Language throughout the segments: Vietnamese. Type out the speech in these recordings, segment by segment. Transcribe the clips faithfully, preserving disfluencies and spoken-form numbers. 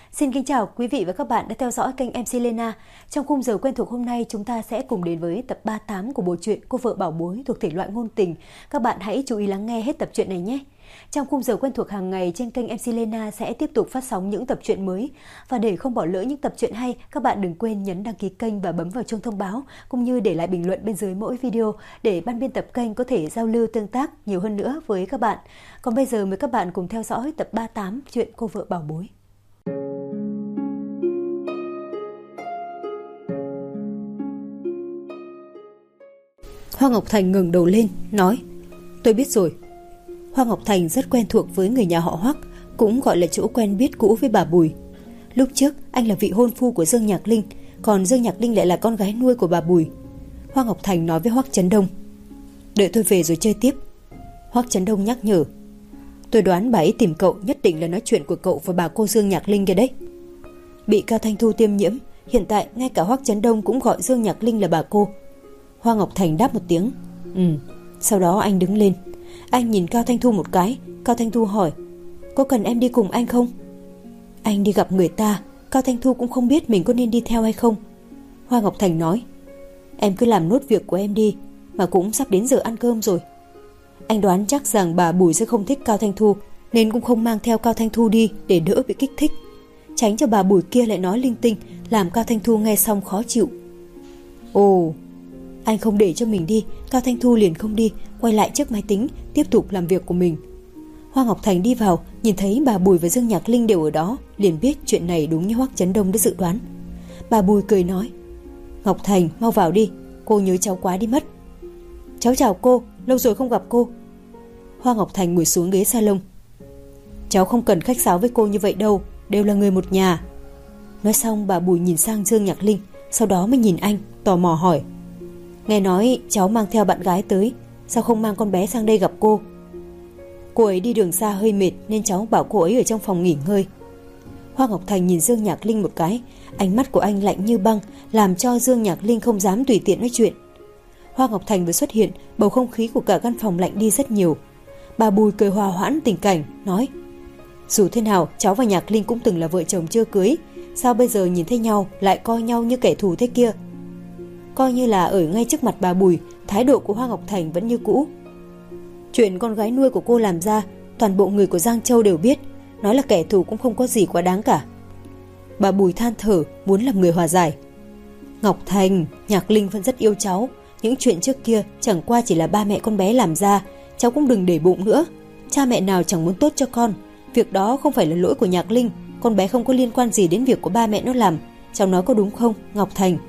Xin kính chào quý vị và các bạn đã theo dõi kênh em xê Lena. Trong khung giờ quen thuộc hôm nay, chúng ta sẽ cùng đến với tập ba mươi tám của bộ truyện Cô vợ bảo bối thuộc thể loại ngôn tình. Các bạn hãy chú ý lắng nghe hết tập truyện này nhé. Trong khung giờ quen thuộc hàng ngày trên kênh em xê Lena sẽ tiếp tục phát sóng những tập truyện mới. Và để không bỏ lỡ những tập truyện hay, các bạn đừng quên nhấn đăng ký kênh và bấm vào chuông thông báo, cũng như để lại bình luận bên dưới mỗi video để ban biên tập kênh có thể giao lưu tương tác nhiều hơn nữa với các bạn. Còn bây giờ mời các bạn cùng theo dõi tập ba mươi tám truyện Cô vợ bảo bối. Hoa Ngọc Thành ngẩng đầu lên, nói: "Tôi biết rồi." Hoa Ngọc Thành rất quen thuộc với người nhà họ Hoắc, cũng gọi là chỗ quen biết cũ với bà Bùi. Lúc trước, anh là vị hôn phu của Dương Nhạc Linh, còn Dương Nhạc Linh lại là con gái nuôi của bà Bùi. Hoa Ngọc Thành nói với Hoắc Chấn Đông: "Đợi tôi về rồi chơi tiếp." Hoắc Chấn Đông nhắc nhở: "Tôi đoán bà ấy tìm cậu nhất định là nói chuyện của cậu và bà cô Dương Nhạc Linh kia đấy." Bị Cao Thanh Thu tiêm nhiễm, hiện tại ngay cả Hoắc Chấn Đông cũng gọi Dương Nhạc Linh là bà cô. Hoa Ngọc Thành đáp một tiếng: "Ừ." Sau đó anh đứng lên. Anh nhìn Cao Thanh Thu một cái. Cao Thanh Thu hỏi: "Có cần em đi cùng anh không?" Anh đi gặp người ta. Cao Thanh Thu cũng không biết mình có nên đi theo hay không. Hoa Ngọc Thành nói: "Em cứ làm nốt việc của em đi, mà cũng sắp đến giờ ăn cơm rồi." Anh đoán chắc rằng bà Bùi sẽ không thích Cao Thanh Thu, nên cũng không mang theo Cao Thanh Thu đi để đỡ bị kích thích, tránh cho bà Bùi kia lại nói linh tinh, làm Cao Thanh Thu nghe xong khó chịu. Ồ, anh không để cho mình đi, Cao Thanh Thu liền không đi, quay lại trước máy tính tiếp tục làm việc của mình. Hoa Ngọc Thành đi vào, nhìn thấy bà Bùi và Dương Nhạc Linh đều ở đó, liền biết chuyện này đúng như Hoắc Chấn Đông đã dự đoán. Bà Bùi cười nói: "Ngọc Thành, mau vào đi, cô nhớ cháu quá đi mất." "Cháu chào cô, lâu rồi không gặp cô." Hoa Ngọc Thành ngồi xuống ghế salon. "Cháu không cần khách sáo với cô như vậy đâu, đều là người một nhà." Nói xong bà Bùi nhìn sang Dương Nhạc Linh, sau đó mới nhìn anh, tò mò hỏi: "Nghe nói cháu mang theo bạn gái tới, sao không mang con bé sang đây gặp cô?" "Cô ấy đi đường xa hơi mệt nên cháu bảo cô ấy ở trong phòng nghỉ ngơi." Hoa Ngọc Thành nhìn Dương Nhạc Linh một cái, ánh mắt của anh lạnh như băng, làm cho Dương Nhạc Linh không dám tùy tiện nói chuyện. Hoa Ngọc Thành vừa xuất hiện, bầu không khí của cả căn phòng lạnh đi rất nhiều. Bà Bùi cười hòa hoãn tình cảnh, nói: "Dù thế nào cháu và Nhạc Linh cũng từng là vợ chồng chưa cưới, sao bây giờ nhìn thấy nhau lại coi nhau như kẻ thù thế kia?" Coi như là ở ngay trước mặt bà Bùi, thái độ của Hoa Ngọc Thành vẫn như cũ. "Chuyện con gái nuôi của cô làm ra, toàn bộ người của Giang Châu đều biết, nói là kẻ thù cũng không có gì quá đáng cả." Bà Bùi than thở, muốn làm người hòa giải. "Ngọc Thành, Nhạc Linh vẫn rất yêu cháu, những chuyện trước kia chẳng qua chỉ là ba mẹ con bé làm ra, cháu cũng đừng để bụng nữa. Cha mẹ nào chẳng muốn tốt cho con, việc đó không phải là lỗi của Nhạc Linh, con bé không có liên quan gì đến việc của ba mẹ nó làm, cháu nói có đúng không, Ngọc Thành?"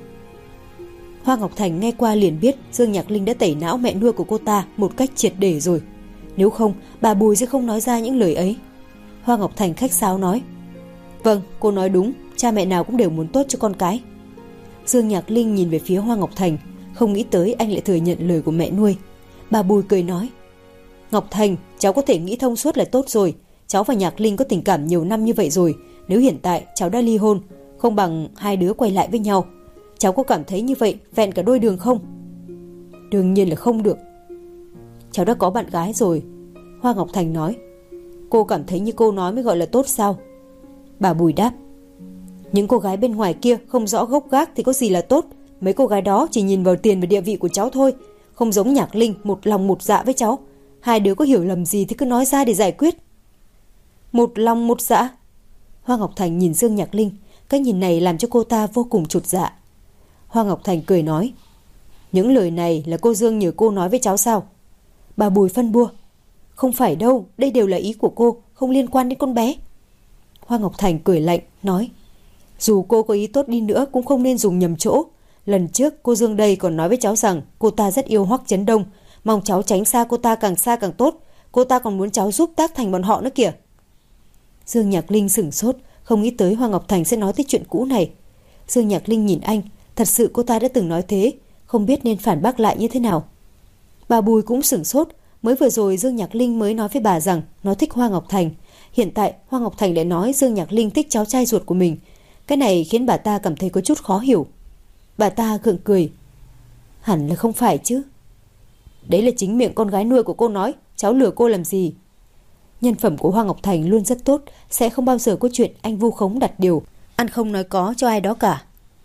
Hoa Ngọc Thành nghe qua liền biết Dương Nhạc Linh đã tẩy não mẹ nuôi của cô ta một cách triệt để rồi. Nếu không, bà Bùi sẽ không nói ra những lời ấy. Hoa Ngọc Thành khách sáo nói: "Vâng, cô nói đúng, cha mẹ nào cũng đều muốn tốt cho con cái." Dương Nhạc Linh nhìn về phía Hoa Ngọc Thành, không nghĩ tới anh lại thừa nhận lời của mẹ nuôi. Bà Bùi cười nói: "Ngọc Thành, cháu có thể nghĩ thông suốt là tốt rồi. Cháu và Nhạc Linh có tình cảm nhiều năm như vậy rồi, nếu hiện tại cháu đã ly hôn, không bằng hai đứa quay lại với nhau. Cháu có cảm thấy như vậy vẹn cả đôi đường không?" "Đương nhiên là không được. Cháu đã có bạn gái rồi." Hoa Ngọc Thành nói. "Cô cảm thấy như cô nói mới gọi là tốt sao?" Bà Bùi đáp: "Những cô gái bên ngoài kia không rõ gốc gác thì có gì là tốt. Mấy cô gái đó chỉ nhìn vào tiền và địa vị của cháu thôi, không giống Nhạc Linh một lòng một dạ với cháu. Hai đứa có hiểu lầm gì thì cứ nói ra để giải quyết." "Một lòng một dạ?" Hoa Ngọc Thành nhìn Dương Nhạc Linh, cái nhìn này làm cho cô ta vô cùng chột dạ. Hoa Ngọc Thành cười nói: "Những lời này là cô Dương nhờ cô nói với cháu sao?" Bà Bùi phân bua: "Không phải đâu, đây đều là ý của cô, không liên quan đến con bé." Hoa Ngọc Thành cười lạnh, nói: "Dù cô có ý tốt đi nữa cũng không nên dùng nhầm chỗ. Lần trước cô Dương đây còn nói với cháu rằng cô ta rất yêu Hoắc Chấn Đông, mong cháu tránh xa cô ta càng xa càng tốt. Cô ta còn muốn cháu giúp tác thành bọn họ nữa kìa." Dương Nhạc Linh sửng sốt, không nghĩ tới Hoa Ngọc Thành sẽ nói tới chuyện cũ này. Dương Nhạc Linh nhìn anh, thật sự cô ta đã từng nói thế, không biết nên phản bác lại như thế nào. Bà Bùi cũng sửng sốt, mới vừa rồi Dương Nhạc Linh mới nói với bà rằng nó thích Hoa Ngọc Thành, hiện tại Hoa Ngọc Thành lại nói Dương Nhạc Linh thích cháu trai ruột của mình. Cái này khiến bà ta cảm thấy có chút khó hiểu. Bà ta gượng cười: "Hẳn là không phải chứ." "Đấy là chính miệng con gái nuôi của cô nói, cháu lừa cô làm gì?" Nhân phẩm của Hoa Ngọc Thành luôn rất tốt, sẽ không bao giờ có chuyện anh vu khống đặt điều, ăn không nói có cho ai đó cả.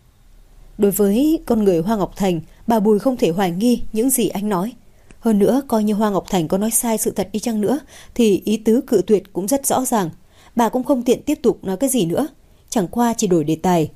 Đối với con người Hoa Ngọc Thành, bà Bùi không thể hoài nghi những gì anh nói. Hơn nữa, coi như Hoa Ngọc Thành có nói sai sự thật đi chăng nữa thì ý tứ cự tuyệt cũng rất rõ ràng. Bà cũng không tiện tiếp tục nói cái gì nữa, chẳng qua chỉ đổi đề tài.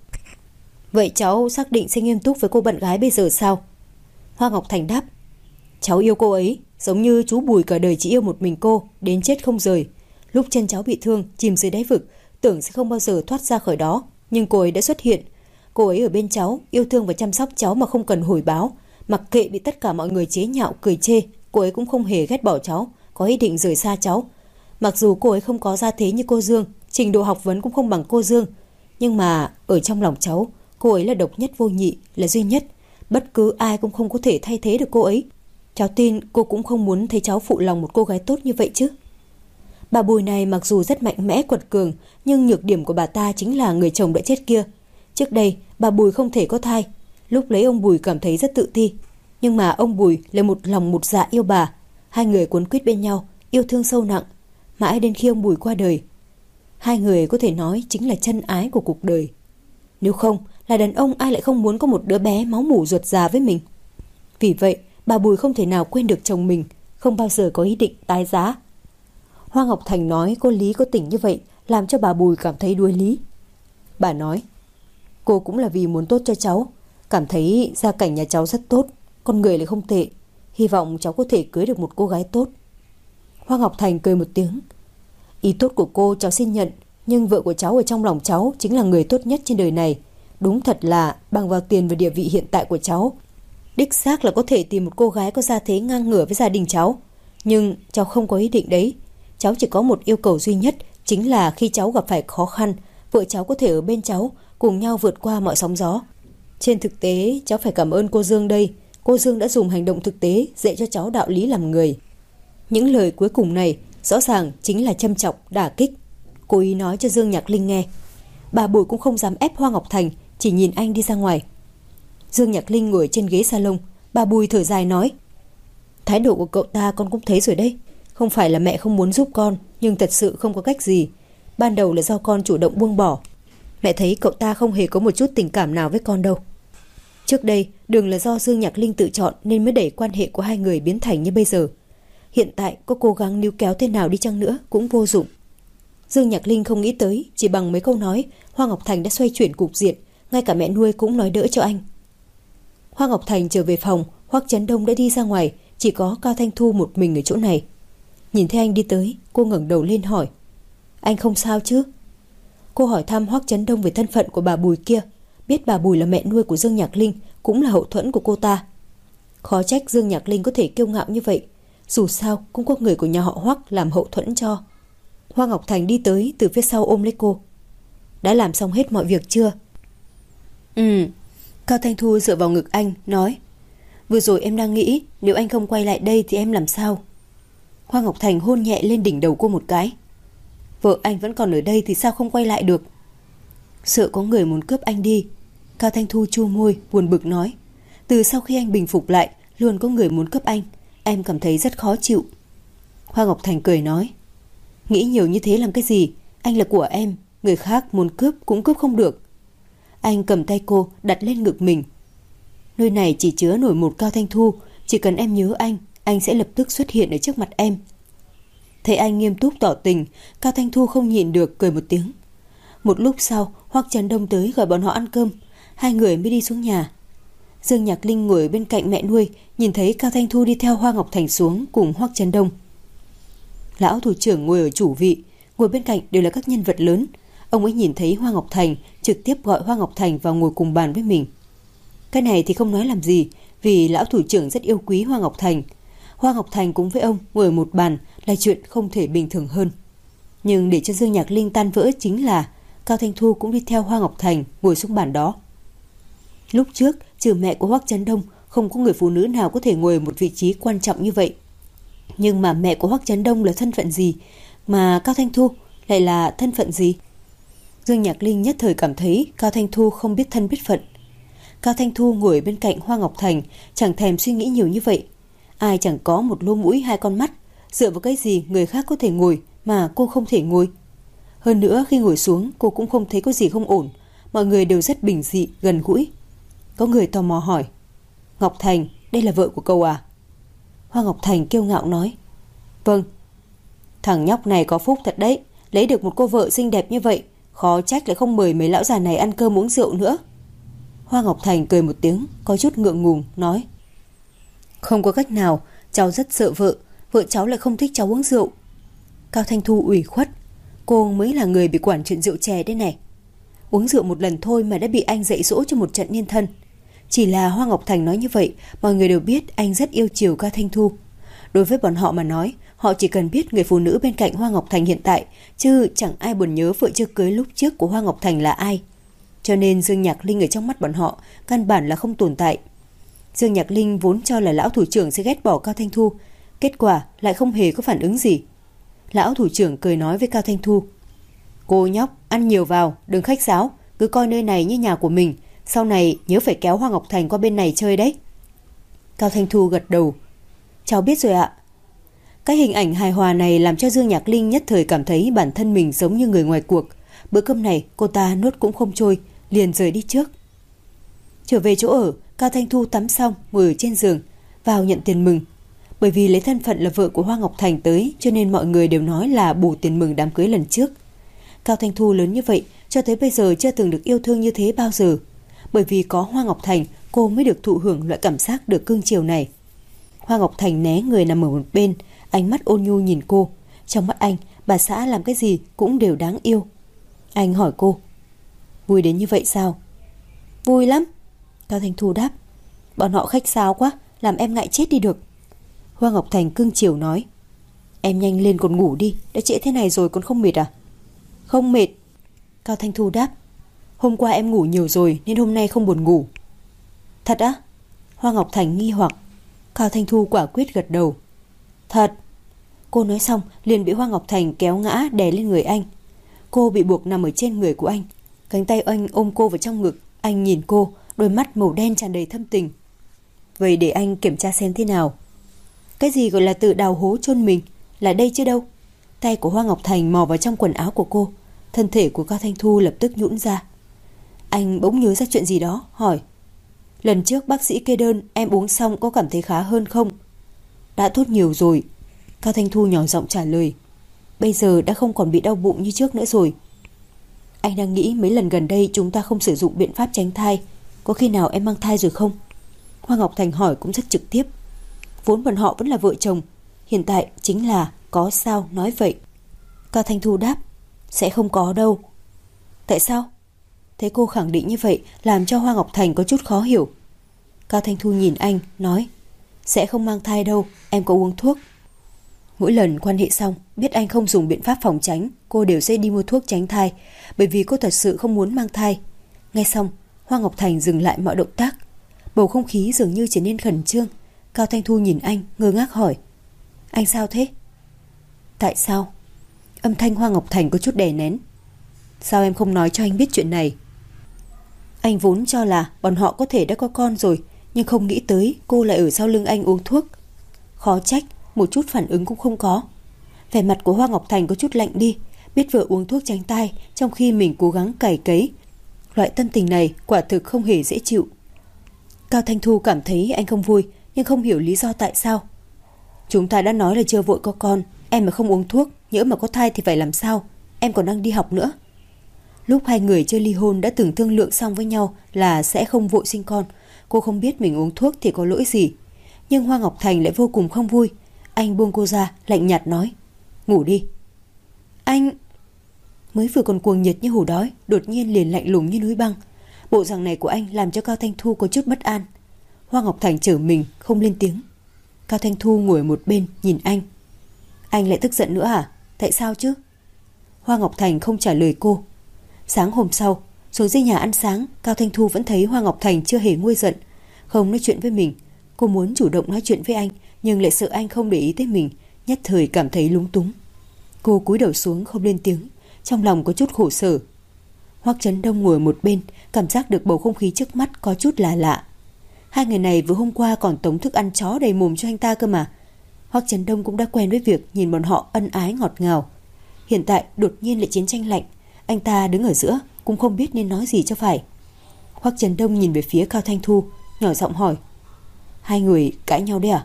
Vậy cháu xác định sẽ nghiêm túc với cô bạn gái bây giờ sao? Hoa Ngọc Thành đáp. Cháu yêu cô ấy, giống như chú Bùi cả đời chỉ yêu một mình cô, đến chết không rời. Lúc chân cháu bị thương, chìm dưới đáy vực, tưởng sẽ không bao giờ thoát ra khỏi đó, nhưng cô ấy đã xuất hiện. Cô ấy ở bên cháu, yêu thương và chăm sóc cháu mà không cần hồi báo. Mặc kệ bị tất cả mọi người chế nhạo cười chê, cô ấy cũng không hề ghét bỏ cháu, có ý định rời xa cháu. Mặc dù cô ấy không có gia thế như cô Dương, trình độ học vấn cũng không bằng cô Dương, nhưng mà ở trong lòng cháu, cô ấy là độc nhất vô nhị, là duy nhất. Bất cứ ai cũng không có thể thay thế được cô ấy. Cháu tin cô cũng không muốn thấy cháu phụ lòng một cô gái tốt như vậy chứ. Bà Bùi này mặc dù rất mạnh mẽ quật cường, nhưng nhược điểm của bà ta chính là người chồng đã chết kia. Trước đây, bà Bùi không thể có thai. Lúc lấy ông Bùi cảm thấy rất tự ti. Nhưng mà ông Bùi lại một lòng một dạ yêu bà. Hai người cuốn quýt bên nhau, yêu thương sâu nặng. Mãi đến khi ông Bùi qua đời, hai người có thể nói chính là chân ái của cuộc đời. Nếu không, là đàn ông ai lại không muốn có một đứa bé máu mủ ruột già với mình. Vì vậy, bà Bùi không thể nào quên được chồng mình, không bao giờ có ý định tái giá. Hoa Ngọc Thành nói có lý có tình như vậy, làm cho bà Bùi cảm thấy đuối lý. Bà nói, cô cũng là vì muốn tốt cho cháu, cảm thấy gia cảnh nhà cháu rất tốt, con người lại không tệ, hy vọng cháu có thể cưới được một cô gái tốt. Hoa Ngọc Thành cười một tiếng. Ý tốt của cô cháu xin nhận, nhưng vợ của cháu ở trong lòng cháu chính là người tốt nhất trên đời này. Đúng thật là bằng vào tiền và địa vị hiện tại của cháu, đích xác là có thể tìm một cô gái có gia thế ngang ngửa với gia đình cháu. Nhưng cháu không có ý định đấy. Cháu chỉ có một yêu cầu duy nhất, chính là khi cháu gặp phải khó khăn, vợ cháu có thể ở bên cháu, cùng nhau vượt qua mọi sóng gió. Trên thực tế, cháu phải cảm ơn cô Dương đây. Cô Dương đã dùng hành động thực tế dạy cho cháu đạo lý làm người. Những lời cuối cùng này rõ ràng chính là châm chọc, đả kích. Cô ý nói cho Dương Nhạc Linh nghe. Bà Bùi cũng không dám ép Hoa Ngọc Thành, chỉ nhìn anh đi ra ngoài. Dương Nhạc Linh ngồi trên ghế salon. Bà Bùi thở dài nói, thái độ của cậu ta con cũng thấy rồi đấy. Không phải là mẹ không muốn giúp con, nhưng thật sự không có cách gì. Ban đầu là do con chủ động buông bỏ. Mẹ thấy cậu ta không hề có một chút tình cảm nào với con đâu. Trước đây, đường là do Dương Nhạc Linh tự chọn nên mới đẩy quan hệ của hai người biến thành như bây giờ. Hiện tại có cố gắng níu kéo thế nào đi chăng nữa cũng vô dụng. Dương Nhạc Linh không nghĩ tới, chỉ bằng mấy câu nói, Hoa Ngọc Thành đã xoay chuyển cục diện, ngay cả mẹ nuôi cũng nói đỡ cho anh. Hoa Ngọc Thành trở về phòng, Hoắc Chấn Đông đã đi ra ngoài, chỉ có Cao Thanh Thu một mình ở chỗ này. Nhìn thấy anh đi tới, cô ngẩng đầu lên hỏi, anh không sao chứ? Cô hỏi thăm Hoắc Chấn Đông về thân phận của bà Bùi kia, biết bà Bùi là mẹ nuôi của Dương Nhạc Linh, cũng là hậu thuẫn của cô ta. Khó trách Dương Nhạc Linh có thể kiêu ngạo như vậy, dù sao cũng có người của nhà họ Hoắc làm hậu thuẫn cho. Hoa Ngọc Thành đi tới từ phía sau ôm lấy cô. Đã làm xong hết mọi việc chưa? Ừ. Cao Thanh Thu dựa vào ngực anh nói, vừa rồi em đang nghĩ nếu anh không quay lại đây thì em làm sao? Hoa Ngọc Thành hôn nhẹ lên đỉnh đầu cô một cái. Vợ anh vẫn còn ở đây thì sao không quay lại được? Sợ có người muốn cướp anh đi. Cao Thanh Thu chu môi buồn bực nói, từ sau khi anh bình phục lại luôn có người muốn cướp anh, em cảm thấy rất khó chịu. Hoa Ngọc Thành cười nói, nghĩ nhiều như thế làm cái gì? Anh là của em, người khác muốn cướp cũng cướp không được. Anh cầm tay cô đặt lên ngực mình. Nơi này chỉ chứa nổi một Cao Thanh Thu, chỉ cần em nhớ anh, anh sẽ lập tức xuất hiện ở trước mặt em. Thấy anh nghiêm túc tỏ tình, Cao Thanh Thu không nhịn được cười một tiếng. Một lúc sau, Hoắc Trấn Đông tới gọi bọn họ ăn cơm, hai người mới đi xuống nhà. Dương Nhạc Linh ngồi bên cạnh mẹ nuôi, nhìn thấy Cao Thanh Thu đi theo Hoa Ngọc Thành xuống cùng Hoắc Trấn Đông. Lão thủ trưởng ngồi ở chủ vị, ngồi bên cạnh đều là các nhân vật lớn. Ông ấy nhìn thấy Hoa Ngọc Thành, trực tiếp gọi Hoa Ngọc Thành vào ngồi cùng bàn với mình. Cái này thì không nói làm gì, vì lão thủ trưởng rất yêu quý Hoa Ngọc Thành. Hoa Ngọc Thành cũng với ông ngồi một bàn là chuyện không thể bình thường hơn. Nhưng để cho Dương Nhạc Linh tan vỡ chính là Cao Thanh Thu cũng đi theo Hoa Ngọc Thành ngồi xuống bàn đó. Lúc trước, trừ mẹ của Hoắc Trấn Đông, không có người phụ nữ nào có thể ngồi ở một vị trí quan trọng như vậy. Nhưng mà mẹ của Hoắc Trấn Đông là thân phận gì, mà Cao Thanh Thu lại là thân phận gì? Dương Nhạc Linh nhất thời cảm thấy Cao Thanh Thu không biết thân biết phận. Cao Thanh Thu ngồi bên cạnh Hoa Ngọc Thành, chẳng thèm suy nghĩ nhiều như vậy. Ai chẳng có một lỗ mũi hai con mắt, dựa vào cái gì người khác có thể ngồi mà cô không thể ngồi. Hơn nữa khi ngồi xuống cô cũng không thấy có gì không ổn. Mọi người đều rất bình dị, gần gũi. Có người tò mò hỏi: Ngọc Thành, đây là vợ của cậu à? Hoa Ngọc Thành kiêu ngạo nói: Vâng. Thằng nhóc này có phúc thật đấy, lấy được một cô vợ xinh đẹp như vậy, khó trách lại không mời mấy lão già này ăn cơm uống rượu nữa. Hoa Ngọc Thành cười một tiếng, có chút ngượng ngùng nói: Không có cách nào, cháu rất sợ vợ, vợ cháu lại không thích cháu uống rượu. Cao Thanh Thu ủy khuất: Cô mới là người bị quản chuyện rượu chè đây này. Uống rượu một lần thôi mà đã bị anh dạy dỗ cho một trận niên thân. Chỉ là Hoa Ngọc Thành nói như vậy, mọi người đều biết anh rất yêu chiều Cao Thanh Thu. Đối với bọn họ mà nói, họ chỉ cần biết người phụ nữ bên cạnh Hoa Ngọc Thành hiện tại, chứ chẳng ai buồn nhớ vợ chưa cưới lúc trước của Hoa Ngọc Thành là ai. Cho nên Dương Nhạc Linh ở trong mắt bọn họ căn bản là không tồn tại. Dương Nhạc Linh vốn cho là lão thủ trưởng sẽ ghét bỏ Cao Thanh Thu, kết quả lại không hề có phản ứng gì. Lão thủ trưởng cười nói với Cao Thanh Thu: Cô nhóc, ăn nhiều vào, đừng khách sáo, cứ coi nơi này như nhà của mình, sau này nhớ phải kéo Hoa Ngọc Thành qua bên này chơi đấy. Cao Thanh Thu gật đầu: Cháu biết rồi ạ. Cái hình ảnh hài hòa này làm cho Dương Nhạc Linh nhất thời cảm thấy bản thân mình giống như người ngoài cuộc. Bữa cơm này cô ta nuốt cũng không trôi, liền rời đi trước. Trở về chỗ ở, Cao Thanh Thu tắm xong ngồi ở trên giường, vào nhận tiền mừng. Bởi vì lấy thân phận là vợ của Hoa Ngọc Thành tới, cho nên mọi người đều nói là bù tiền mừng đám cưới lần trước. Cao Thanh Thu lớn như vậy, cho tới bây giờ chưa từng được yêu thương như thế bao giờ. Bởi vì có Hoa Ngọc Thành, cô mới được thụ hưởng loại cảm giác được cưng chiều này. Hoa Ngọc Thành né người nằm ở một bên, ánh mắt ôn nhu nhìn cô. Trong mắt anh, bà xã làm cái gì cũng đều đáng yêu. Anh hỏi cô: Vui đến như vậy sao? Vui lắm. Cao Thanh Thu đáp: Bọn họ khách sáo quá, làm em ngại chết đi được. Hoa Ngọc Thành cưng chiều nói: Em nhanh lên còn ngủ đi, đã trễ thế này rồi còn không mệt à? Không mệt. Cao Thanh Thu đáp: Hôm qua em ngủ nhiều rồi nên hôm nay không buồn ngủ. Thật á? Hoa Ngọc Thành nghi hoặc. Cao Thanh Thu quả quyết gật đầu: Thật. Cô nói xong liền bị Hoa Ngọc Thành kéo ngã đè lên người anh. Cô bị buộc nằm ở trên người của anh, cánh tay anh ôm cô vào trong ngực. Anh nhìn cô, đôi mắt màu đen tràn đầy thâm tình. Vậy để anh kiểm tra xem thế nào. Cái gì gọi là tự đào hố chôn mình, là đây chứ đâu. Tay của Hoa Ngọc Thành mò vào trong quần áo của cô. Thân thể của Cao Thanh Thu lập tức nhũn ra. Anh bỗng nhớ ra chuyện gì đó, hỏi: Lần trước bác sĩ kê đơn em uống xong có cảm thấy khá hơn không? Đã tốt nhiều rồi. Cao Thanh Thu nhỏ giọng trả lời: Bây giờ đã không còn bị đau bụng như trước nữa rồi. Anh đang nghĩ mấy lần gần đây chúng ta không sử dụng biện pháp tránh thai, có khi nào em mang thai rồi không? Hoa Ngọc Thành hỏi cũng rất trực tiếp. Vốn bọn họ vẫn là vợ chồng, hiện tại chính là có sao nói vậy. Cao Thanh Thu đáp: Sẽ không có đâu. Tại sao? Thấy cô khẳng định như vậy làm cho Hoa Ngọc Thành có chút khó hiểu. Cao Thanh Thu nhìn anh nói: Sẽ không mang thai đâu, em có uống thuốc. Mỗi lần quan hệ xong, biết anh không dùng biện pháp phòng tránh, cô đều sẽ đi mua thuốc tránh thai, bởi vì cô thật sự không muốn mang thai. Nghe xong, Hoa Ngọc Thành dừng lại mọi động tác. Bầu không khí dường như trở nên khẩn trương. Cao Thanh Thu nhìn anh, ngơ ngác hỏi: Anh sao thế? Tại sao? Âm thanh Hoa Ngọc Thành có chút đè nén. Sao em không nói cho anh biết chuyện này? Anh vốn cho là bọn họ có thể đã có con rồi, nhưng không nghĩ tới cô lại ở sau lưng anh uống thuốc. Khó trách, một chút phản ứng cũng không có. Vẻ mặt của Hoa Ngọc Thành có chút lạnh đi. Biết vợ uống thuốc tránh thai trong khi mình cố gắng cày cấy, loại tâm tình này quả thực không hề dễ chịu. Cao Thanh Thu cảm thấy anh không vui, nhưng không hiểu lý do tại sao. Chúng ta đã nói là chưa vội có con, em mà không uống thuốc, nhỡ mà có thai thì phải làm sao? Em còn đang đi học nữa. Lúc hai người chưa ly hôn đã từng thương lượng xong với nhau là sẽ không vội sinh con. Cô không biết mình uống thuốc thì có lỗi gì. Nhưng Hoa Ngọc Thành lại vô cùng không vui. Anh buông cô ra, lạnh nhạt nói: Ngủ đi. Anh... Mới vừa còn cuồng nhiệt như hổ đói, đột nhiên liền lạnh lùng như núi băng. Bộ dạng này của anh làm cho Cao Thanh Thu có chút bất an. Hoa Ngọc Thành trở mình, không lên tiếng. Cao Thanh Thu ngồi một bên nhìn anh. Anh lại tức giận nữa à? Tại sao chứ? Hoa Ngọc Thành không trả lời cô. Sáng hôm sau, xuống dưới nhà ăn sáng, Cao Thanh Thu vẫn thấy Hoa Ngọc Thành chưa hề nguôi giận, không nói chuyện với mình. Cô muốn chủ động nói chuyện với anh, nhưng lại sợ anh không để ý tới mình, nhất thời cảm thấy lúng túng. Cô cúi đầu xuống không lên tiếng, trong lòng có chút khổ sở. Hoắc Chấn Đông ngồi một bên, cảm giác được bầu không khí trước mắt có chút là lạ. Hai người này vừa hôm qua còn tống thức ăn chó đầy mồm cho anh ta cơ mà. Hoắc Chấn Đông cũng đã quen với việc nhìn bọn họ ân ái ngọt ngào. Hiện tại đột nhiên lại chiến tranh lạnh, anh ta đứng ở giữa cũng không biết nên nói gì cho phải. Hoắc Chấn Đông nhìn về phía Cao Thanh Thu, nhỏ giọng hỏi: hai người cãi nhau đấy à?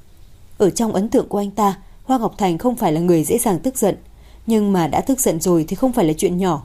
Ở trong ấn tượng của anh ta, Hoa Ngọc Thành không phải là người dễ dàng tức giận, nhưng mà đã tức giận rồi thì không phải là chuyện nhỏ.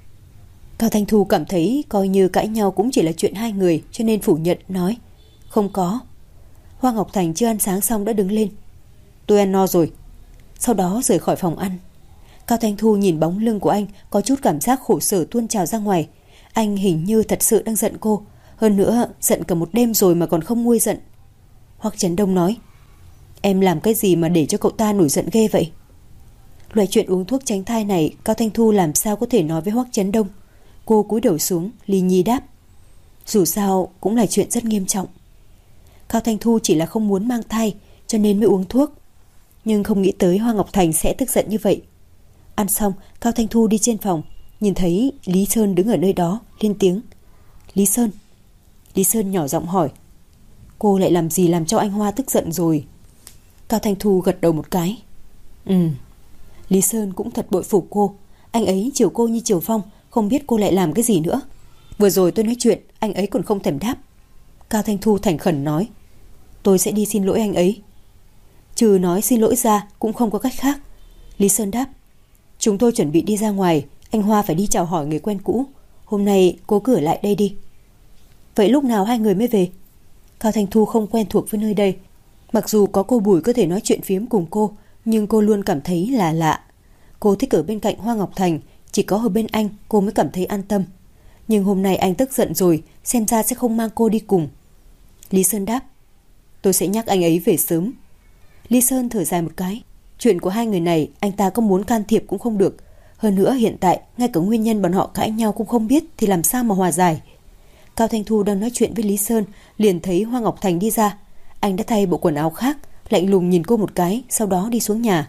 Cao Thanh Thu cảm thấy coi như cãi nhau cũng chỉ là chuyện hai người, cho nên phủ nhận nói: không có. Hoa Ngọc Thành chưa ăn sáng xong đã đứng lên: tôi ăn no rồi. Sau đó rời khỏi phòng ăn. Cao Thanh Thu nhìn bóng lưng của anh, có chút cảm giác khổ sở tuôn trào ra ngoài. Anh hình như thật sự đang giận cô, hơn nữa giận cả một đêm rồi mà còn không nguôi giận. Hoắc Chấn Đông nói: em làm cái gì mà để cho cậu ta nổi giận ghê vậy? Loại chuyện uống thuốc tránh thai này Cao Thanh Thu làm sao có thể nói với Hoắc Chấn Đông. Cô cúi đầu xuống, Lý Nhi đáp: dù sao cũng là chuyện rất nghiêm trọng. Cao Thanh Thu chỉ là không muốn mang thai cho nên mới uống thuốc, nhưng không nghĩ tới Hoa Ngọc Thành sẽ tức giận như vậy. Ăn xong, Cao Thanh Thu đi trên phòng, nhìn thấy Lý Sơn đứng ở nơi đó, lên tiếng: Lý Sơn. Lý Sơn nhỏ giọng hỏi: cô lại làm gì làm cho anh Hoa tức giận rồi? Cao Thanh Thu gật đầu một cái: Ừ. Lý Sơn cũng thật bội phục cô. Anh ấy chiều cô như chiều phong, không biết cô lại làm cái gì nữa. Vừa rồi tôi nói chuyện, anh ấy còn không thèm đáp. Cao Thanh Thu thành khẩn nói: tôi sẽ đi xin lỗi anh ấy. Trừ nói xin lỗi ra cũng không có cách khác. Lý Sơn đáp: chúng tôi chuẩn bị đi ra ngoài, anh Hoa phải đi chào hỏi người quen cũ. Hôm nay cô cứ ở lại đây đi. Vậy lúc nào hai người mới về? Cao Thanh Thu không quen thuộc với nơi đây. Mặc dù có cô Bùi có thể nói chuyện phiếm cùng cô, nhưng cô luôn cảm thấy là lạ. Cô thích ở bên cạnh Hoa Ngọc Thành, chỉ có ở bên anh cô mới cảm thấy an tâm. Nhưng hôm nay anh tức giận rồi, xem ra sẽ không mang cô đi cùng. Lý Sơn đáp: tôi sẽ nhắc anh ấy về sớm. Lý Sơn thở dài một cái. Chuyện của hai người này anh ta có muốn can thiệp cũng không được. Hơn nữa hiện tại ngay cả nguyên nhân bọn họ cãi nhau cũng không biết thì làm sao mà hòa giải. Cao Thanh Thu đang nói chuyện với Lý Sơn, liền thấy Hoa Ngọc Thành đi ra. Anh đã thay bộ quần áo khác, lạnh lùng nhìn cô một cái, sau đó đi xuống nhà.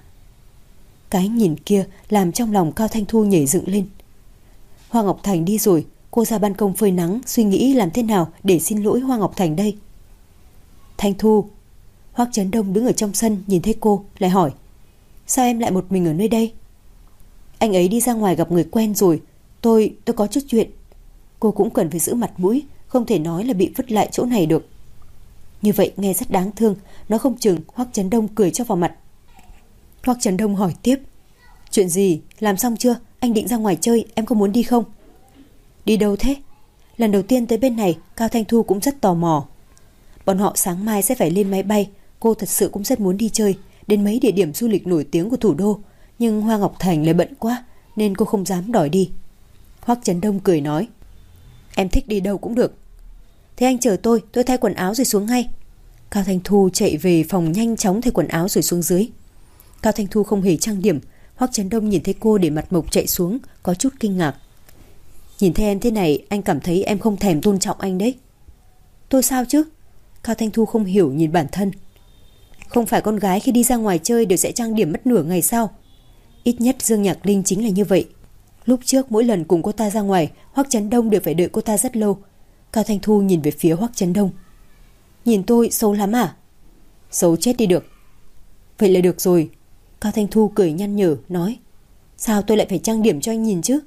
Cái nhìn kia làm trong lòng Cao Thanh Thu nhảy dựng lên. Hoa Ngọc Thành đi rồi, cô ra ban công phơi nắng, suy nghĩ làm thế nào để xin lỗi Hoa Ngọc Thành đây. Thanh Thu. Hoắc Chấn Đông đứng ở trong sân nhìn thấy cô, lại hỏi: sao em lại một mình ở nơi đây? Anh ấy đi ra ngoài gặp người quen rồi. Tôi, tôi có chút chuyện. Cô cũng cần phải giữ mặt mũi, không thể nói là bị vứt lại chỗ này được. Như vậy nghe rất đáng thương, nó không chừng Hoắc Chấn Đông cười cho vào mặt. Hoắc Chấn Đông hỏi tiếp: chuyện gì, làm xong chưa? Anh định ra ngoài chơi, em có muốn đi không? Đi đâu thế? Lần đầu tiên tới bên này, Cao Thanh Thu cũng rất tò mò. Bọn họ sáng mai sẽ phải lên máy bay. Cô thật sự cũng rất muốn đi chơi, đến mấy địa điểm du lịch nổi tiếng của thủ đô. Nhưng Hoa Ngọc Thành lại bận quá, nên cô không dám đòi đi. Hoắc Chấn Đông cười nói: em thích đi đâu cũng được. Thế anh chờ tôi, tôi thay quần áo rồi xuống ngay. Cao Thanh Thu chạy về phòng nhanh chóng thay quần áo rồi xuống dưới. Cao Thanh Thu không hề trang điểm. Hoắc Chấn Đông nhìn thấy cô để mặt mộc chạy xuống, có chút kinh ngạc. Nhìn thấy em thế này, anh cảm thấy em không thèm tôn trọng anh đấy. Tôi sao chứ? Cao Thanh Thu không hiểu nhìn bản thân. Không phải con gái khi đi ra ngoài chơi đều sẽ trang điểm mất nửa ngày sao? Ít nhất Dương Nhạc Linh chính là như vậy. Lúc trước mỗi lần cùng cô ta ra ngoài, Hoắc Chấn Đông đều phải đợi cô ta rất lâu. Cao Thanh Thu nhìn về phía Hoắc Chấn Đông. Nhìn tôi xấu lắm à? Xấu chết đi được. Vậy là được rồi. Cao Thanh Thu cười nhăn nhở nói: sao tôi lại phải trang điểm cho anh nhìn chứ?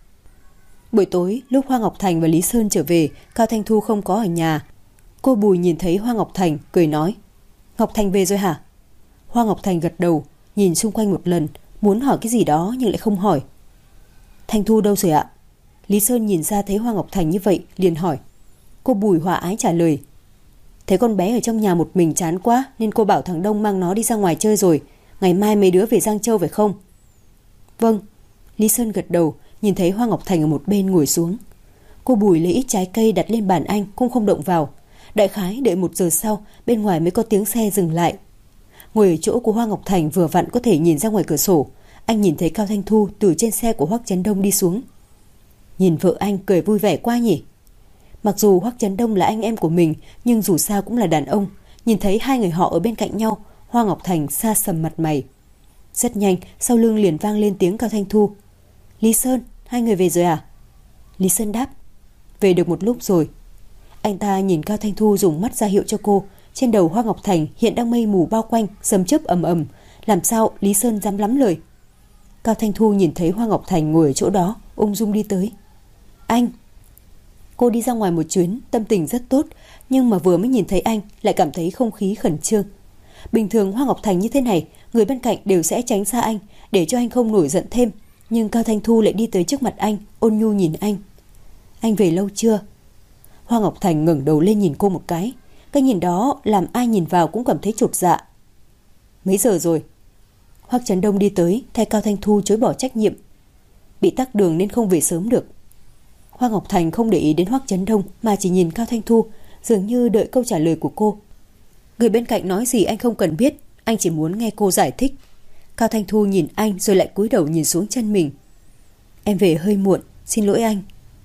Buổi tối lúc Hoa Ngọc Thành và Lý Sơn trở về, Cao Thanh Thu không có ở nhà. Cô Bùi nhìn thấy Hoa Ngọc Thành cười nói: Ngọc Thành về rồi hả? Hoa Ngọc Thành gật đầu, nhìn xung quanh một lần, muốn hỏi cái gì đó nhưng lại không hỏi. Thanh Thu đâu rồi ạ? Lý Sơn nhìn ra thấy Hoa Ngọc Thành như vậy liền hỏi. Cô Bùi hòa ái trả lời: thấy con bé ở trong nhà một mình chán quá, nên cô bảo thằng Đông mang nó đi ra ngoài chơi rồi. Ngày mai mấy đứa về Giang Châu phải không? Vâng. Lý Sơn gật đầu, nhìn thấy Hoa Ngọc Thành ở một bên ngồi xuống. Cô Bùi lấy ít trái cây đặt lên bàn anh, cũng không động vào. Đại khái đợi một giờ sau, bên ngoài mới có tiếng xe dừng lại. Ngồi ở chỗ của Hoa Ngọc Thành vừa vặn có thể nhìn ra ngoài cửa sổ. Anh nhìn thấy Cao Thanh Thu từ trên xe của Hoắc Chấn Đông đi xuống. Nhìn vợ anh cười vui vẻ quá nhỉ. Mặc dù Hoắc Chấn Đông là anh em của mình, nhưng dù sao cũng là đàn ông. Nhìn thấy hai người họ ở bên cạnh nhau, Hoa Ngọc Thành sa sầm mặt mày. Rất nhanh, sau lưng liền vang lên tiếng Cao Thanh Thu. Lý Sơn, hai người về rồi à? Lý Sơn đáp: về được một lúc rồi. Anh ta nhìn Cao Thanh Thu dùng mắt ra hiệu cho cô. Trên đầu Hoa Ngọc Thành hiện đang mây mù bao quanh, sấm chớp ầm ầm, làm sao Lý Sơn dám lắm lời. Cao Thanh Thu nhìn thấy Hoa Ngọc Thành ngồi ở chỗ đó, ung dung đi tới. Anh! Cô đi ra ngoài một chuyến, tâm tình rất tốt, nhưng mà vừa mới nhìn thấy anh lại cảm thấy không khí khẩn trương. Bình thường Hoa Ngọc Thành như thế này, người bên cạnh đều sẽ tránh xa anh để cho anh không nổi giận thêm, nhưng Cao Thanh Thu lại đi tới trước mặt anh, ôn nhu nhìn anh. Anh về lâu chưa? Hoa Ngọc Thành ngẩng đầu lên nhìn cô một cái, cái nhìn đó làm ai nhìn vào cũng cảm thấy chột dạ. Mấy giờ rồi? Hoắc Chấn Đông đi tới, thay Cao Thanh Thu chối bỏ trách nhiệm. Bị tắc đường nên không về sớm được. Hoa Ngọc Thành không để ý đến Hoắc Chấn Đông mà chỉ nhìn Cao Thanh Thu, dường như đợi câu trả lời của cô. Người bên cạnh nói gì anh không cần biết, anh chỉ muốn nghe cô giải thích. Cao Thanh Thu nhìn anh rồi lại cúi đầu nhìn xuống chân mình. Em về hơi muộn, xin lỗi anh.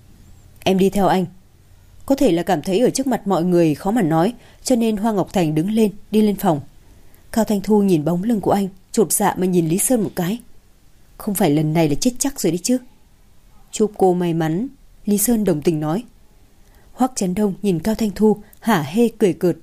Em đi theo anh. Có thể là cảm thấy ở trước mặt mọi người khó mà nói, cho nên Hoa Ngọc Thành đứng lên, đi lên phòng. Cao Thanh Thu nhìn bóng lưng của anh, chột dạ mà nhìn Lý Sơn một cái. Không phải lần này là chết chắc rồi đấy chứ. Chúc cô may mắn, Lý Sơn đồng tình nói. Hoắc Chấn Đông nhìn Cao Thanh Thu, hả hê cười cợt.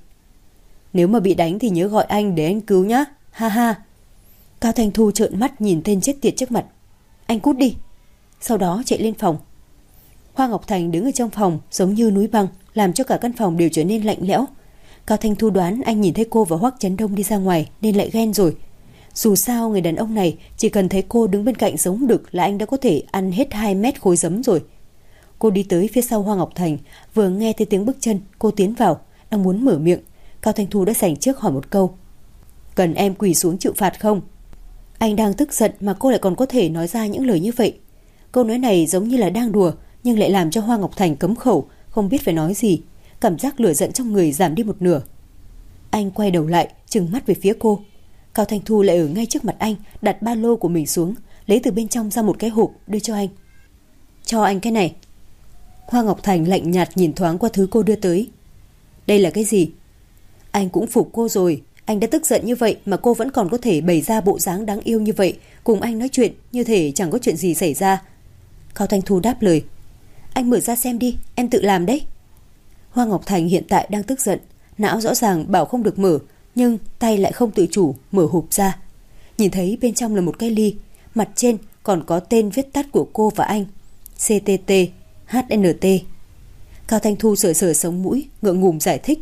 Nếu mà bị đánh thì nhớ gọi anh để anh cứu nhá, ha ha. Cao Thanh Thu trợn mắt nhìn tên chết tiệt trước mặt. Anh cút đi. Sau đó chạy lên phòng. Hoa Ngọc Thành đứng ở trong phòng giống như núi băng, làm cho cả căn phòng đều trở nên lạnh lẽo. Cao Thanh Thu đoán anh nhìn thấy cô và Hoắc Chấn Đông đi ra ngoài nên lại ghen rồi. Dù sao người đàn ông này chỉ cần thấy cô đứng bên cạnh giống đực là anh đã có thể ăn hết hai mét khối giấm rồi. Cô đi tới phía sau Hoa Ngọc Thành, vừa nghe thấy tiếng bước chân, cô tiến vào, đang muốn mở miệng. Cao Thanh Thu đã giành trước hỏi một câu. Cần em quỳ xuống chịu phạt không? Anh đang tức giận mà cô lại còn có thể nói ra những lời như vậy. Câu nói này giống như là đang đùa, nhưng lại làm cho Hoa Ngọc Thành cấm khẩu, không biết phải nói gì. Cảm giác lửa giận trong người giảm đi một nửa. Anh quay đầu lại, trừng mắt về phía cô. Cao Thanh Thu lại ở ngay trước mặt anh, đặt ba lô của mình xuống, lấy từ bên trong ra một cái hộp đưa cho anh. Cho anh cái này. Hoa Ngọc Thành lạnh nhạt nhìn thoáng qua thứ cô đưa tới. Đây là cái gì? Anh cũng phục cô rồi. Anh đã tức giận như vậy mà cô vẫn còn có thể bày ra bộ dáng đáng yêu như vậy, cùng anh nói chuyện như thể chẳng có chuyện gì xảy ra. Cao Thanh Thu đáp lời. Anh mở ra xem đi, em tự làm đấy. Hoa Ngọc Thành hiện tại đang tức giận, não rõ ràng bảo không được mở, nhưng tay lại không tự chủ mở hộp ra. Nhìn thấy bên trong là một cái ly, mặt trên còn có tên viết tắt của cô và anh, xê tê tê, hát en tê. Cao Thanh Thu sờ sờ sống mũi, ngượng ngùng giải thích.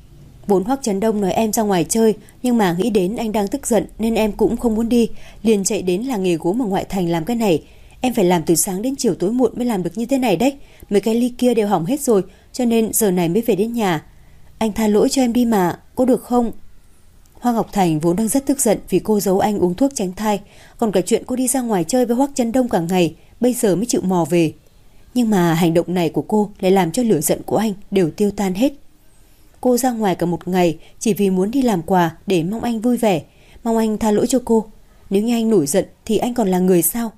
Vốn Hoắc Chấn Đông nói em ra ngoài chơi, nhưng mà nghĩ đến anh đang tức giận nên em cũng không muốn đi, liền chạy đến làng nghề gốm ở ngoại thành làm cái này. Em phải làm từ sáng đến chiều tối muộn mới làm được như thế này đấy. Mấy cái ly kia đều hỏng hết rồi, cho nên giờ này mới về đến nhà. Anh tha lỗi cho em đi mà, có được không? Hoa Ngọc Thành vốn đang rất tức giận vì cô giấu anh uống thuốc tránh thai, còn cả chuyện cô đi ra ngoài chơi với Hoắc Chấn Đông cả ngày, bây giờ mới chịu mò về. Nhưng mà hành động này của cô lại làm cho lửa giận của anh đều tiêu tan hết. Cô ra ngoài cả một ngày chỉ vì muốn đi làm quà để mong anh vui vẻ, mong anh tha lỗi cho cô. Nếu như anh nổi giận thì anh còn là người sao?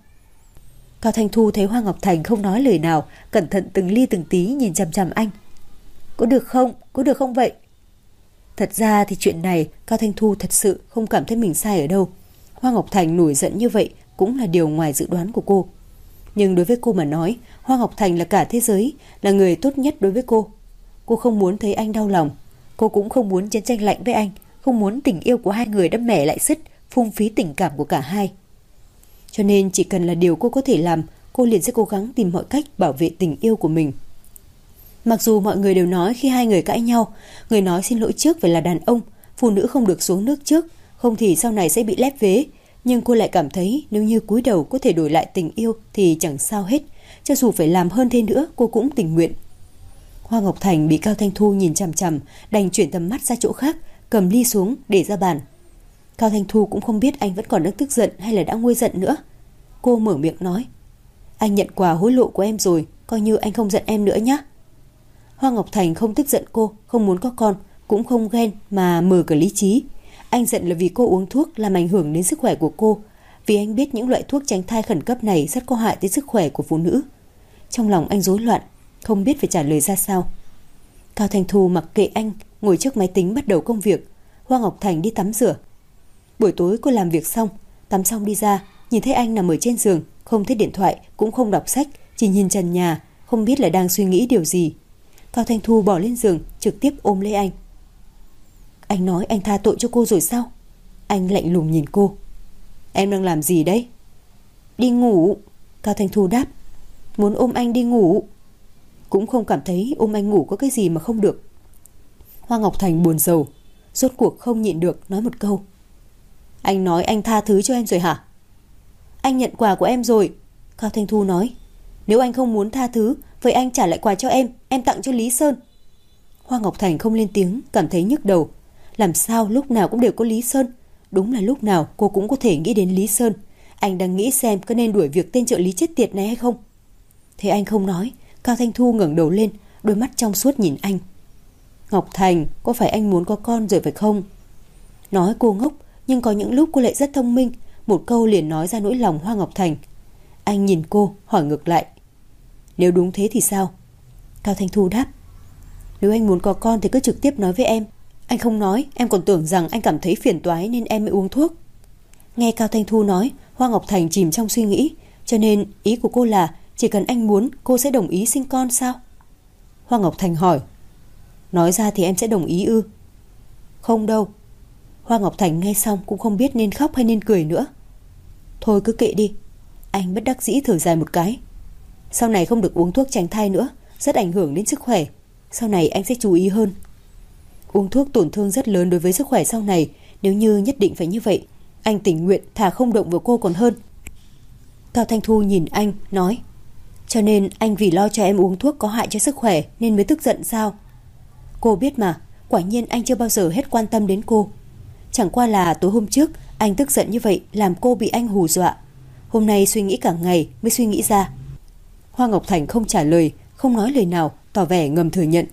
Cao Thanh Thu thấy Hoa Ngọc Thành không nói lời nào, cẩn thận từng ly từng tí nhìn chằm chằm anh. Có được không? Có được không vậy? Thật ra thì chuyện này Cao Thanh Thu thật sự không cảm thấy mình sai ở đâu. Hoa Ngọc Thành nổi giận như vậy cũng là điều ngoài dự đoán của cô. Nhưng đối với cô mà nói, Hoa Ngọc Thành là cả thế giới, là người tốt nhất đối với cô. Cô không muốn thấy anh đau lòng. Cô cũng không muốn chiến tranh lạnh với anh, không muốn tình yêu của hai người đâm mẻ lại sứt, phung phí tình cảm của cả hai. Cho nên chỉ cần là điều cô có thể làm, cô liền sẽ cố gắng tìm mọi cách bảo vệ tình yêu của mình. Mặc dù mọi người đều nói khi hai người cãi nhau, người nói xin lỗi trước phải là đàn ông, phụ nữ không được xuống nước trước, không thì sau này sẽ bị lép vế. Nhưng cô lại cảm thấy nếu như cúi đầu có thể đổi lại tình yêu thì chẳng sao hết. Cho dù phải làm hơn thế nữa, cô cũng tình nguyện. Hoa Ngọc Thành bị Cao Thanh Thu nhìn chằm chằm, đành chuyển tầm mắt ra chỗ khác, cầm ly xuống để ra bàn. Cao Thanh Thu cũng không biết anh vẫn còn đang tức giận hay là đã nguôi giận nữa. Cô mở miệng nói. Anh nhận quà hối lộ của em rồi, coi như anh không giận em nữa nhé. Hoa Ngọc Thành không tức giận cô, không muốn có con, cũng không ghen mà mở cả lý trí. Anh giận là vì cô uống thuốc làm ảnh hưởng đến sức khỏe của cô, vì anh biết những loại thuốc tránh thai khẩn cấp này rất có hại tới sức khỏe của phụ nữ. Trong lòng anh rối loạn, không biết phải trả lời ra sao. Cao Thanh Thu mặc kệ anh, ngồi trước máy tính bắt đầu công việc. Hoa Ngọc Thành đi tắm rửa. Buổi tối cô làm việc xong, tắm xong đi ra, nhìn thấy anh nằm ở trên giường, không thấy điện thoại, cũng không đọc sách, chỉ nhìn trần nhà, không biết là đang suy nghĩ điều gì. Cao Thanh Thu bỏ lên giường, trực tiếp ôm lấy anh. Anh nói anh tha tội cho cô rồi sao? Anh lạnh lùng nhìn cô. Em đang làm gì đấy? Đi ngủ. Cao Thanh Thu đáp. Muốn ôm anh đi ngủ. Cũng không cảm thấy ôm anh ngủ có cái gì mà không được. Hoa Ngọc Thành buồn rầu, rốt cuộc không nhịn được nói một câu. Anh nói anh tha thứ cho em rồi hả? Anh nhận quà của em rồi. Cao Thanh Thu nói. Nếu anh không muốn tha thứ, vậy anh trả lại quà cho em, em tặng cho Lý Sơn. Hoa Ngọc Thành không lên tiếng, cảm thấy nhức đầu. Làm sao lúc nào cũng đều có Lý Sơn? Đúng là lúc nào cô cũng có thể nghĩ đến Lý Sơn. Anh đang nghĩ xem có nên đuổi việc tên trợ lý chết tiệt này hay không. Thế anh không nói. Cao Thanh Thu ngẩng đầu lên, đôi mắt trong suốt nhìn anh. Ngọc Thành, có phải anh muốn có con rồi phải không? Nói cô ngốc, nhưng có những lúc cô lại rất thông minh. Một câu liền nói ra nỗi lòng Hoa Ngọc Thành. Anh nhìn cô, hỏi ngược lại. Nếu đúng thế thì sao? Cao Thanh Thu đáp. Nếu anh muốn có con thì cứ trực tiếp nói với em. Anh không nói, em còn tưởng rằng anh cảm thấy phiền toái nên em mới uống thuốc. Nghe Cao Thanh Thu nói, Hoa Ngọc Thành chìm trong suy nghĩ. Cho nên ý của cô là chỉ cần anh muốn cô sẽ đồng ý sinh con sao? Hoa Ngọc Thành hỏi. Nói ra thì em sẽ đồng ý ư? Không đâu. Hoa Ngọc Thành nghe xong cũng không biết nên khóc hay nên cười nữa. Thôi cứ kệ đi. Anh bất đắc dĩ thở dài một cái. Sau này không được uống thuốc tránh thai nữa, rất ảnh hưởng đến sức khỏe. Sau này anh sẽ chú ý hơn. Uống thuốc tổn thương rất lớn đối với sức khỏe sau này. Nếu như nhất định phải như vậy, anh tình nguyện thà không động vào cô còn hơn. Cao Thanh Thu nhìn anh, nói. Cho nên anh vì lo cho em uống thuốc có hại cho sức khỏe nên mới tức giận sao? Cô biết mà, quả nhiên anh chưa bao giờ hết quan tâm đến cô. Chẳng qua là tối hôm trước anh tức giận như vậy làm cô bị anh hù dọa. Hôm nay suy nghĩ cả ngày mới suy nghĩ ra. Hoa Ngọc Thành không trả lời, không nói lời nào, tỏ vẻ ngầm thừa nhận.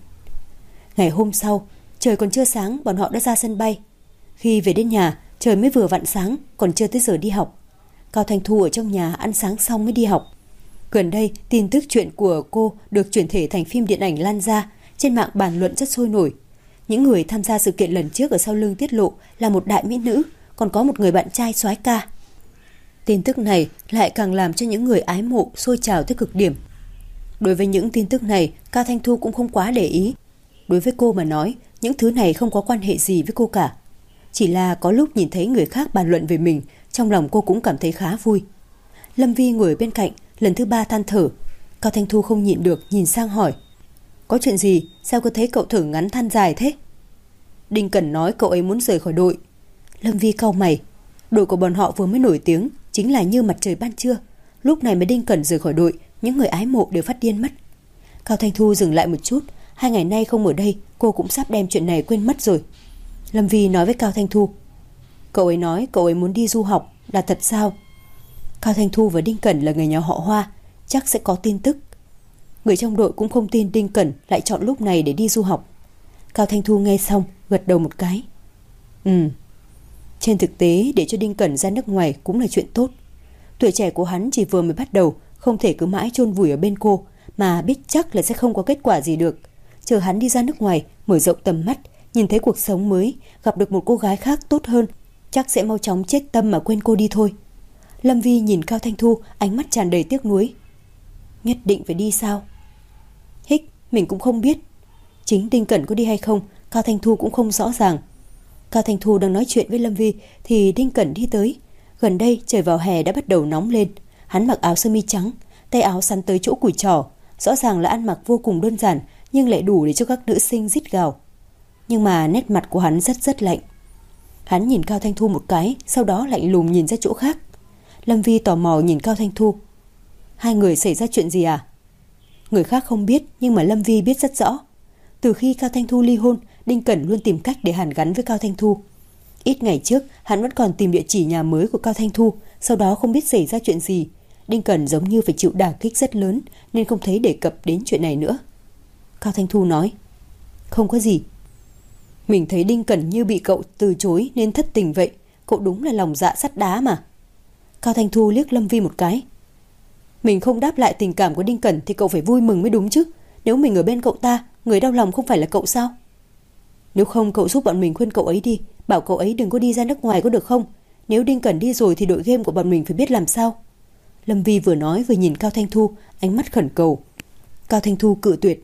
Ngày hôm sau, trời còn chưa sáng bọn họ đã ra sân bay. Khi về đến nhà, trời mới vừa vặn sáng, còn chưa tới giờ đi học. Cao Thanh Thu ở trong nhà ăn sáng xong mới đi học. Gần đây, tin tức chuyện của cô được chuyển thể thành phim điện ảnh lan ra, trên mạng bàn luận rất sôi nổi. Những người tham gia sự kiện lần trước ở sau lưng tiết lộ là một đại mỹ nữ, còn có một người bạn trai soái ca. Tin tức này lại càng làm cho những người ái mộ sôi trào tới cực điểm. Đối với những tin tức này, Cao Thanh Thu cũng không quá để ý. Đối với cô mà nói, những thứ này không có quan hệ gì với cô cả. Chỉ là có lúc nhìn thấy người khác bàn luận về mình, trong lòng cô cũng cảm thấy khá vui. Lâm Vi ngồi ở bên cạnh, lần thứ ba than thở. Cao Thanh Thu không nhịn được, nhìn sang hỏi. Có chuyện gì? Sao cô thấy cậu thở ngắn than dài thế? Đinh Cẩn nói cậu ấy muốn rời khỏi đội. Lâm Vi cau mày. Đội của bọn họ vừa mới nổi tiếng, chính là như mặt trời ban trưa. Lúc này mới Đinh Cẩn rời khỏi đội, những người ái mộ đều phát điên mất. Cao Thanh Thu dừng lại một chút. Hai ngày nay không ở đây, cô cũng sắp đem chuyện này quên mất rồi. Lâm Vi nói với Cao Thanh Thu. Cậu ấy nói cậu ấy muốn đi du học, là thật sao? Cao Thanh Thu và Đinh Cẩn là người nhà họ Hoa, chắc sẽ có tin tức. Người trong đội cũng không tin Đinh Cẩn lại chọn lúc này để đi du học. Cao Thanh Thu nghe xong, gật đầu một cái. Ừ, trên thực tế để cho Đinh Cẩn ra nước ngoài cũng là chuyện tốt. Tuổi trẻ của hắn chỉ vừa mới bắt đầu, không thể cứ mãi chôn vùi ở bên cô, mà biết chắc là sẽ không có kết quả gì được. Chờ hắn đi ra nước ngoài, mở rộng tầm mắt, nhìn thấy cuộc sống mới, gặp được một cô gái khác tốt hơn, chắc sẽ mau chóng chết tâm mà quên cô đi thôi. Lâm Vi nhìn Cao Thanh Thu, ánh mắt tràn đầy tiếc nuối. Nhất định phải đi sao? Hích, mình cũng không biết. Chính Đinh Cẩn có đi hay không, Cao Thanh Thu cũng không rõ ràng. Cao Thanh Thu đang nói chuyện với Lâm Vi thì Đinh Cẩn đi tới. Gần đây trời vào hè đã bắt đầu nóng lên. Hắn mặc áo sơ mi trắng, tay áo sắn tới chỗ cùi chỏ. Rõ ràng là ăn mặc vô cùng đơn giản, nhưng lại đủ để cho các nữ sinh rít gào. Nhưng mà nét mặt của hắn rất rất lạnh. Hắn nhìn Cao Thanh Thu một cái, sau đó lạnh lùng nhìn ra chỗ khác. Lâm Vi tò mò nhìn Cao Thanh Thu. Hai người xảy ra chuyện gì à? Người khác không biết, nhưng mà Lâm Vi biết rất rõ. Từ khi Cao Thanh Thu ly hôn, Đinh Cẩn luôn tìm cách để hàn gắn với Cao Thanh Thu. Ít ngày trước, hắn vẫn còn tìm địa chỉ nhà mới của Cao Thanh Thu, sau đó không biết xảy ra chuyện gì. Đinh Cẩn giống như phải chịu đả kích rất lớn, nên không thấy đề cập đến chuyện này nữa. Cao Thanh Thu nói. Không có gì. Mình thấy Đinh Cẩn như bị cậu từ chối nên thất tình vậy. Cậu đúng là lòng dạ sắt đá mà. Cao Thanh Thu liếc Lâm Vi một cái. Mình không đáp lại tình cảm của Đinh Cẩn thì cậu phải vui mừng mới đúng chứ. Nếu mình ở bên cậu ta, người đau lòng không phải là cậu sao? Nếu không cậu giúp bọn mình khuyên cậu ấy đi, bảo cậu ấy đừng có đi ra nước ngoài có được không? Nếu Đinh Cẩn đi rồi thì đội game của bọn mình phải biết làm sao. Lâm Vi vừa nói vừa nhìn Cao Thanh Thu, ánh mắt khẩn cầu. Cao Thanh Thu cự tuyệt.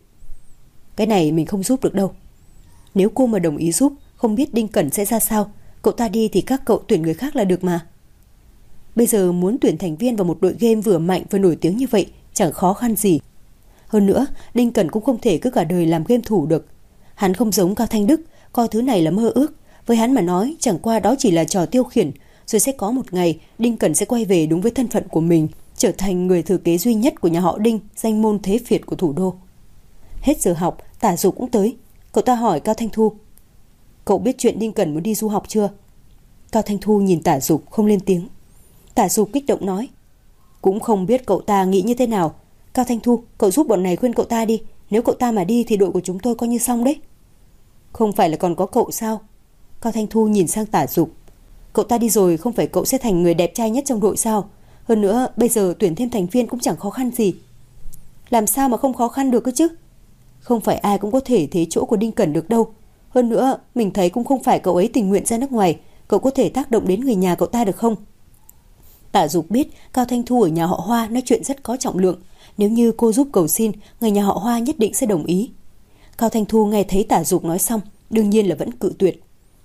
Cái này mình không giúp được đâu. Nếu cô mà đồng ý giúp, không biết Đinh Cẩn sẽ ra sao. Cậu ta đi thì các cậu tuyển người khác là được mà. Bây giờ muốn tuyển thành viên vào một đội game vừa mạnh vừa nổi tiếng như vậy chẳng khó khăn gì. Hơn nữa, Đinh Cẩn cũng không thể cứ cả đời làm game thủ được. Hắn không giống Cao Thanh Đức, coi thứ này là mơ ước. Với hắn mà nói, chẳng qua đó chỉ là trò tiêu khiển. Rồi sẽ có một ngày, Đinh Cẩn sẽ quay về đúng với thân phận của mình, trở thành người thừa kế duy nhất của nhà họ Đinh, danh môn thế phiệt của thủ đô. Hết giờ học, Tả Dục cũng tới. Cậu ta hỏi Cao Thanh Thu: cậu biết chuyện Đinh Cẩn muốn đi du học chưa? Cao Thanh Thu nhìn Tả Dục không lên tiếng. Tả Dục kích động nói: cũng không biết cậu ta nghĩ như thế nào. Cao Thanh Thu, cậu giúp bọn này khuyên cậu ta đi. Nếu cậu ta mà đi thì đội của chúng tôi coi như xong đấy. Không phải là còn có cậu sao? Cao Thanh Thu nhìn sang Tả Dục. Cậu ta đi rồi không phải cậu sẽ thành người đẹp trai nhất trong đội sao? Hơn nữa bây giờ tuyển thêm thành viên cũng chẳng khó khăn gì. Làm sao mà không khó khăn được cơ chứ? Không phải ai cũng có thể thế chỗ của Đinh Cẩn được đâu. Hơn nữa mình thấy cũng không phải cậu ấy tình nguyện ra nước ngoài. Cậu có thể tác động đến người nhà cậu ta được không? Tả Dục biết Cao Thanh Thu ở nhà họ Hoa nói chuyện rất có trọng lượng. Nếu như cô giúp cầu xin, người nhà họ Hoa nhất định sẽ đồng ý. Cao Thanh Thu nghe thấy Tả Dục nói xong, đương nhiên là vẫn cự tuyệt.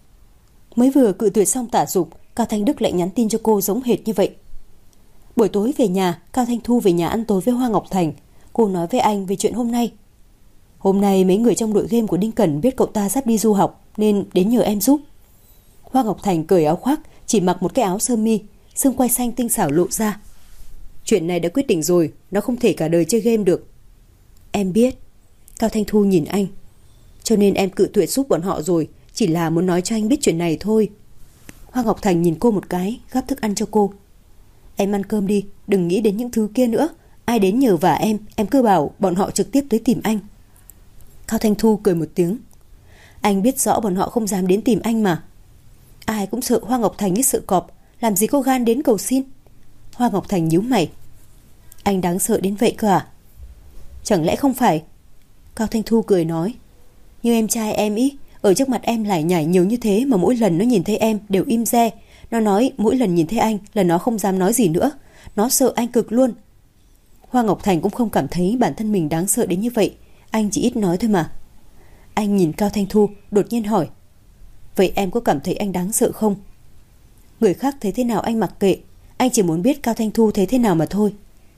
Mới vừa cự tuyệt xong Tả Dục, Cao Thanh Đức lại nhắn tin cho cô giống hệt như vậy. Buổi tối về nhà, Cao Thanh Thu về nhà ăn tối với Hoa Ngọc Thành. Cô nói với anh về chuyện hôm nay. Hôm nay mấy người trong đội game của Đinh Cẩn biết cậu ta sắp đi du học nên đến nhờ em giúp. Hoa Ngọc Thành cởi áo khoác, chỉ mặc một cái áo sơ mi, xương quai xanh tinh xảo lộ ra. Chuyện này đã quyết định rồi, nó không thể cả đời chơi game được. Em biết. Cao Thanh Thu nhìn anh. Cho nên em cự tuyệt giúp bọn họ rồi, chỉ là muốn nói cho anh biết chuyện này thôi. Hoa Ngọc Thành nhìn cô một cái, gắp thức ăn cho cô. Em ăn cơm đi, đừng nghĩ đến những thứ kia nữa. Ai đến nhờ vả em, em cứ bảo bọn họ trực tiếp tới tìm anh. Cao Thanh Thu cười một tiếng. Anh biết rõ bọn họ không dám đến tìm anh mà. Ai cũng sợ Hoa Ngọc Thành như sợ cọp, làm gì có gan đến cầu xin. Hoa Ngọc Thành nhíu mày. Anh đáng sợ đến vậy cơ à? Chẳng lẽ không phải? Cao Thanh Thu cười nói. Như em trai em ý, ở trước mặt em lải nhải nhiều như thế mà mỗi lần nó nhìn thấy em đều im re. Nó nói mỗi lần nhìn thấy anh là nó không dám nói gì nữa. Nó sợ anh cực luôn. Hoa Ngọc Thành cũng không cảm thấy bản thân mình đáng sợ đến như vậy. Anh chỉ ít nói thôi mà. Anh nhìn Cao Thanh Thu, đột nhiên hỏi. Vậy em có cảm thấy anh đáng sợ không? Người khác thấy thế nào anh mặc kệ. Anh chỉ muốn biết Cao Thanh Thu thấy thế nào mà thôi.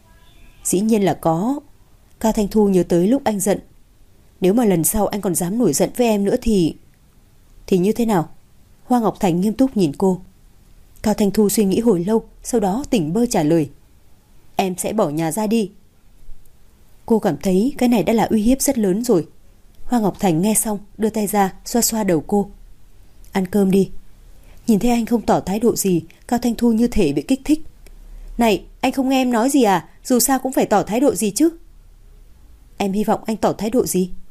Dĩ nhiên là có. Cao Thanh Thu nhớ tới lúc anh giận. Nếu mà lần sau anh còn dám nổi giận với em nữa thì... Thì như thế nào? Hoa Ngọc Thành nghiêm túc nhìn cô. Cao Thanh Thu suy nghĩ hồi lâu, sau đó tỉnh bơ trả lời. Em sẽ bỏ nhà ra đi. Cô cảm thấy cái này đã là uy hiếp rất lớn rồi. Hoa Ngọc Thành nghe xong, đưa tay ra, xoa xoa đầu cô. Ăn cơm đi. Nhìn thấy anh không tỏ thái độ gì, Cao Thanh Thu như thể bị kích thích. Này, anh không nghe em nói gì à? Dù sao cũng phải tỏ thái độ gì chứ. Em hy vọng anh tỏ thái độ gì?